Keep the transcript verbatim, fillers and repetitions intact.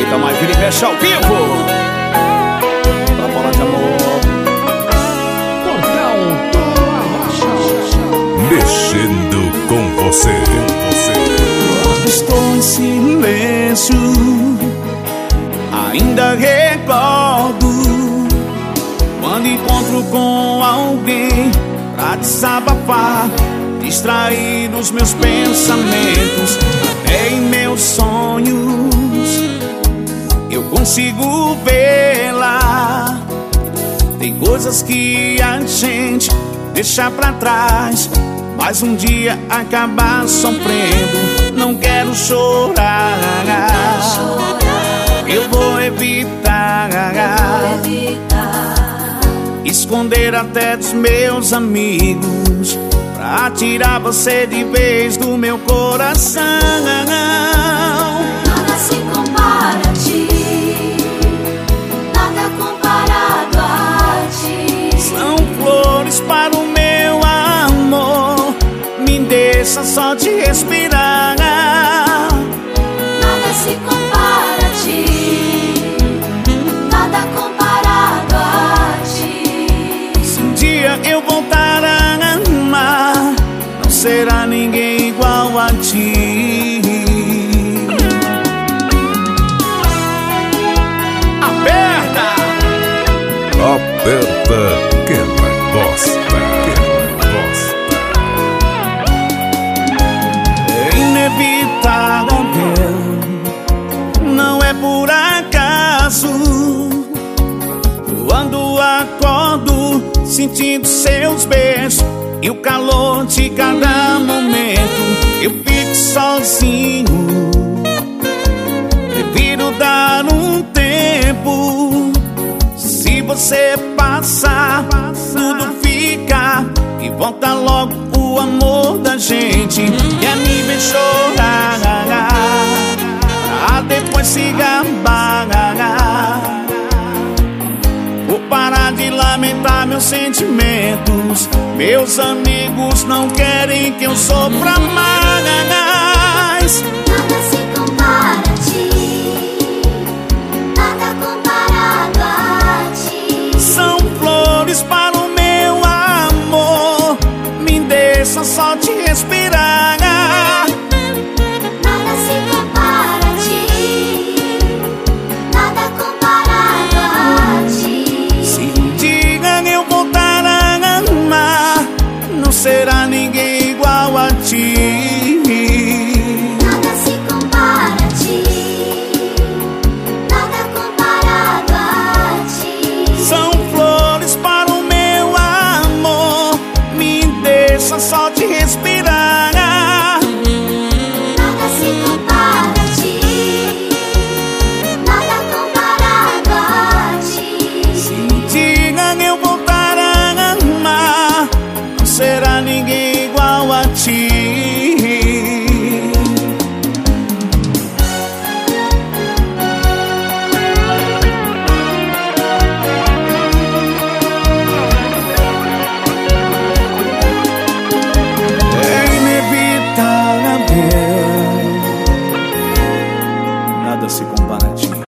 Música mais vira e mexe ao vivo. Pra falar de amor. Portal do Arrocha. Mexendo com você, com você. Quando estou em silêncio, ainda recordo quando encontro com alguém pra desabafar, distrair os meus pensamentos. Até em meus sonhos eu consigo vê-la. Tem coisas que a gente deixa pra trás, mas um dia acabar sofrendo. Não quero chorar, eu vou evitar, esconder até dos meus amigos, pra tirar você de vez do meu coração. Nada se compara a ti, nada comparado a ti. São flores para o meu amor, me deixa só te respirar. Nada se compara a ti, nada comparado a ti. Se um dia eu voltar a amar, não será ninguém igual a ti. Aperta! Aperta que ela gosta, que ela gosta. É inevitável, não é por acaso. Quando acordo sentindo seus beijos e o calor de cada momento, eu fico sozinho. Prefiro dar um tempo. Se você passar, tudo fica e volta logo o amor da gente. Quer me ver chorar, pra depois se gabar. Vou parar de lamentar meus sentimentos. Meus amigos não querem que eu sofra mais.